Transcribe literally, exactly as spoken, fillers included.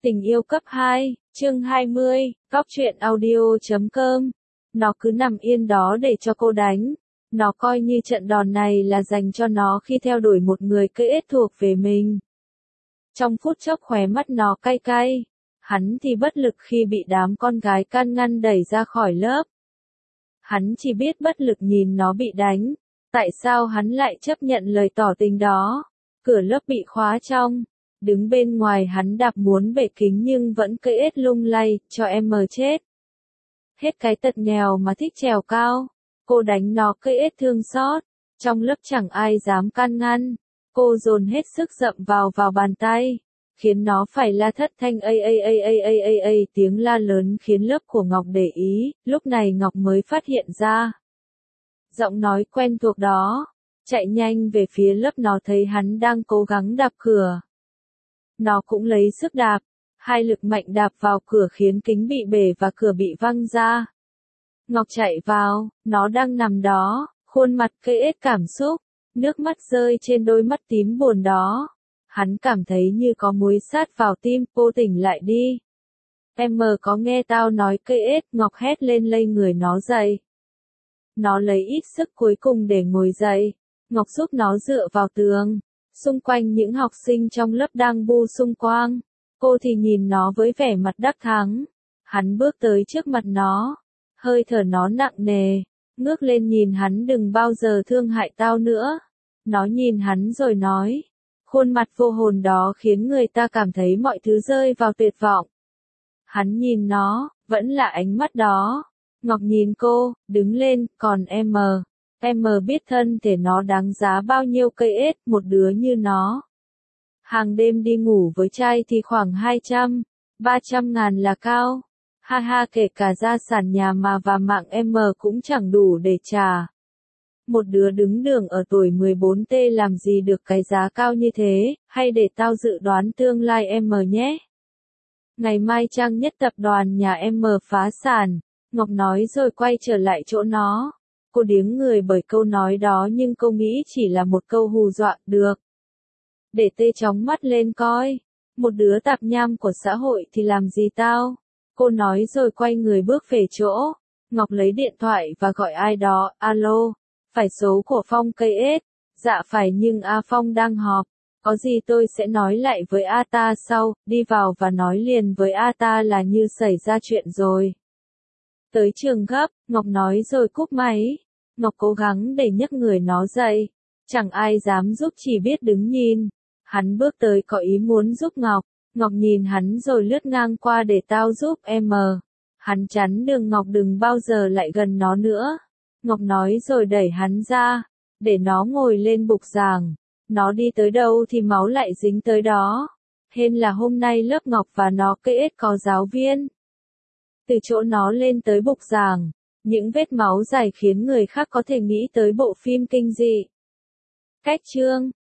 Tình yêu cấp hai, chương hai mươi, góc truyện audio chấm com. Nó cứ nằm yên đó để cho cô đánh. Nó coi như trận đòn này là dành cho nó khi theo đuổi một người cây ết thuộc về mình. Trong phút chốc khóe mắt nó cay cay. Hắn thì bất lực khi bị đám con gái can ngăn đẩy ra khỏi lớp. Hắn chỉ biết bất lực nhìn nó bị đánh. Tại sao hắn lại chấp nhận lời tỏ tình đó? Cửa lớp bị khóa trong. Đứng bên ngoài hắn đạp muốn bể kính nhưng vẫn cây ết lung lay, cho em mờ chết. Hết cái tật nghèo mà thích trèo cao. Cô đánh nó cây ết thương xót. Trong lớp chẳng ai dám can ngăn. Cô dồn hết sức dậm vào vào bàn tay. Khiến nó phải la thất thanh a a a a a a a tiếng la lớn khiến lớp của Ngọc để ý. Lúc này Ngọc mới phát hiện ra. Giọng nói quen thuộc đó. Chạy nhanh về phía lớp nó thấy hắn đang cố gắng đạp cửa. Nó cũng lấy sức đạp, hai lực mạnh đạp vào cửa khiến kính bị bể và cửa bị văng ra. Ngọc chạy vào, nó đang nằm đó, khuôn mặt cây ết cảm xúc, nước mắt rơi trên đôi mắt tím buồn đó. Hắn cảm thấy như có muối sát vào tim, cô tỉnh lại đi. Em mờ có nghe tao nói cây ết, Ngọc hét lên lay người nó dậy. Nó lấy ít sức cuối cùng để ngồi dậy, Ngọc giúp nó dựa vào tường. Xung quanh những học sinh trong lớp đang bu xung quanh. Cô thì nhìn nó với vẻ mặt đắc thắng. Hắn bước tới trước mặt nó. Hơi thở nó nặng nề. Ngước lên nhìn hắn đừng bao giờ thương hại tao nữa. Nó nhìn hắn rồi nói. Khuôn mặt vô hồn đó khiến người ta cảm thấy mọi thứ rơi vào tuyệt vọng. Hắn nhìn nó, vẫn là ánh mắt đó. Ngọc nhìn cô, đứng lên, còn em mờ. Em mờ biết thân thể nó đáng giá bao nhiêu cây ết, một đứa như nó. Hàng đêm đi ngủ với trai thì khoảng hai trăm, ba trăm ngàn là cao. Ha ha kể cả gia sản nhà mà và mạng em mờ cũng chẳng đủ để trả. Một đứa đứng đường ở tuổi mười bốn T làm gì được cái giá cao như thế, hay để tao dự đoán tương lai em mờ nhé. Ngày mai trang nhất tập đoàn nhà em mờ phá sản, Ngọc nói rồi quay trở lại chỗ nó. Cô điếng người bởi câu nói đó nhưng cô nghĩ chỉ là một câu hù dọa, được. Để tê chóng mắt lên coi. Một đứa tạp nham của xã hội thì làm gì tao? Cô nói rồi quay người bước về chỗ. Ngọc lấy điện thoại và gọi ai đó, alo. Phải số của Phong cây ết. Dạ phải nhưng A Phong đang họp. Có gì tôi sẽ nói lại với A ta sau, đi vào và nói liền với A ta là như xảy ra chuyện rồi. Tới trường gấp, Ngọc nói rồi cúp máy. Ngọc cố gắng để nhấc người nó dậy. Chẳng ai dám giúp chỉ biết đứng nhìn. Hắn bước tới có ý muốn giúp Ngọc. Ngọc nhìn hắn rồi lướt ngang qua để tao giúp em mờ. Hắn chắn đường Ngọc đừng bao giờ lại gần nó nữa. Ngọc nói rồi đẩy hắn ra. Để nó ngồi lên bục giảng. Nó đi tới đâu thì máu lại dính tới đó. Hên là hôm nay lớp Ngọc và nó cây ết có giáo viên. Từ chỗ nó lên tới bục giảng. Những vết máu dài khiến người khác có thể nghĩ tới bộ phim kinh dị. Cách chương